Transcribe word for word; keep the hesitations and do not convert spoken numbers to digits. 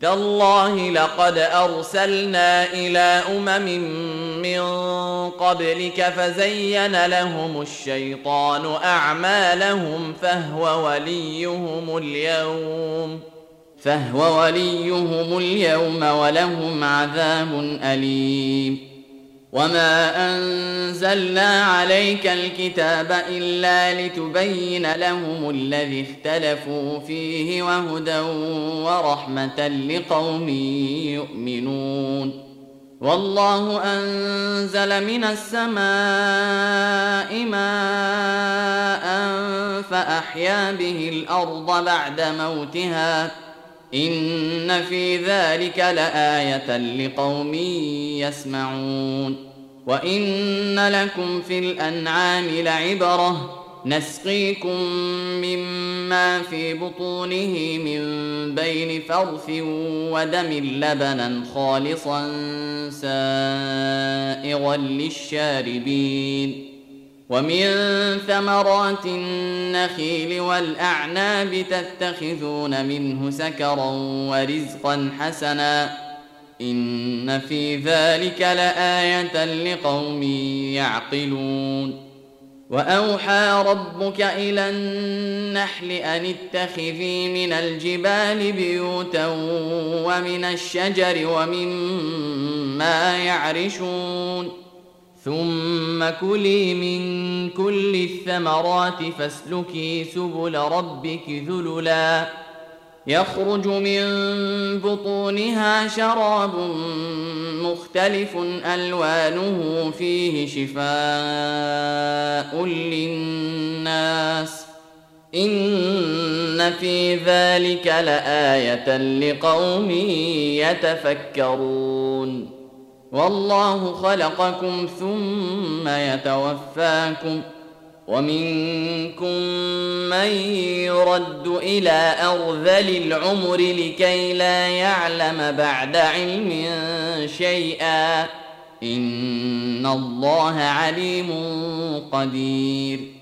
تالله لقد أرسلنا إلى أمم من قبلك فزين لهم الشيطان أعمالهم فهو وليهم اليوم فهو وليهم اليوم ولهم عذاب أليم. وما أنزلنا عليك الكتاب إلا لتبين لهم الذي اختلفوا فيه وهدى ورحمة لقوم يؤمنون. والله أنزل من السماء ماء فأحيا به الأرض بعد موتها إن في ذلك لآية لقوم يسمعون. وإن لكم في الأنعام لعبرة نسقيكم مما في بطونه من بين فرث ودم لبنا خالصا سائغا للشاربين. ومن ثمرات النخيل والأعناب تتخذون منه سكرا ورزقا حسنا إن في ذلك لآية لقوم يعقلون. وأوحى ربك إلى النحل أن اتخذي من الجبال بيوتا ومن الشجر ومما يعرشون ثم كلي من كل الثمرات فاسلكي سبل ربك ذللا يخرج من بطونها شراب مختلف ألوانه فيه شفاء للناس إن في ذلك لآية لقوم يتفكرون. والله خلقكم ثم يتوفاكم ومنكم من يرد إلى أرذل العمر لكي لا يعلم بعد علم شيئا إن الله عليم قدير.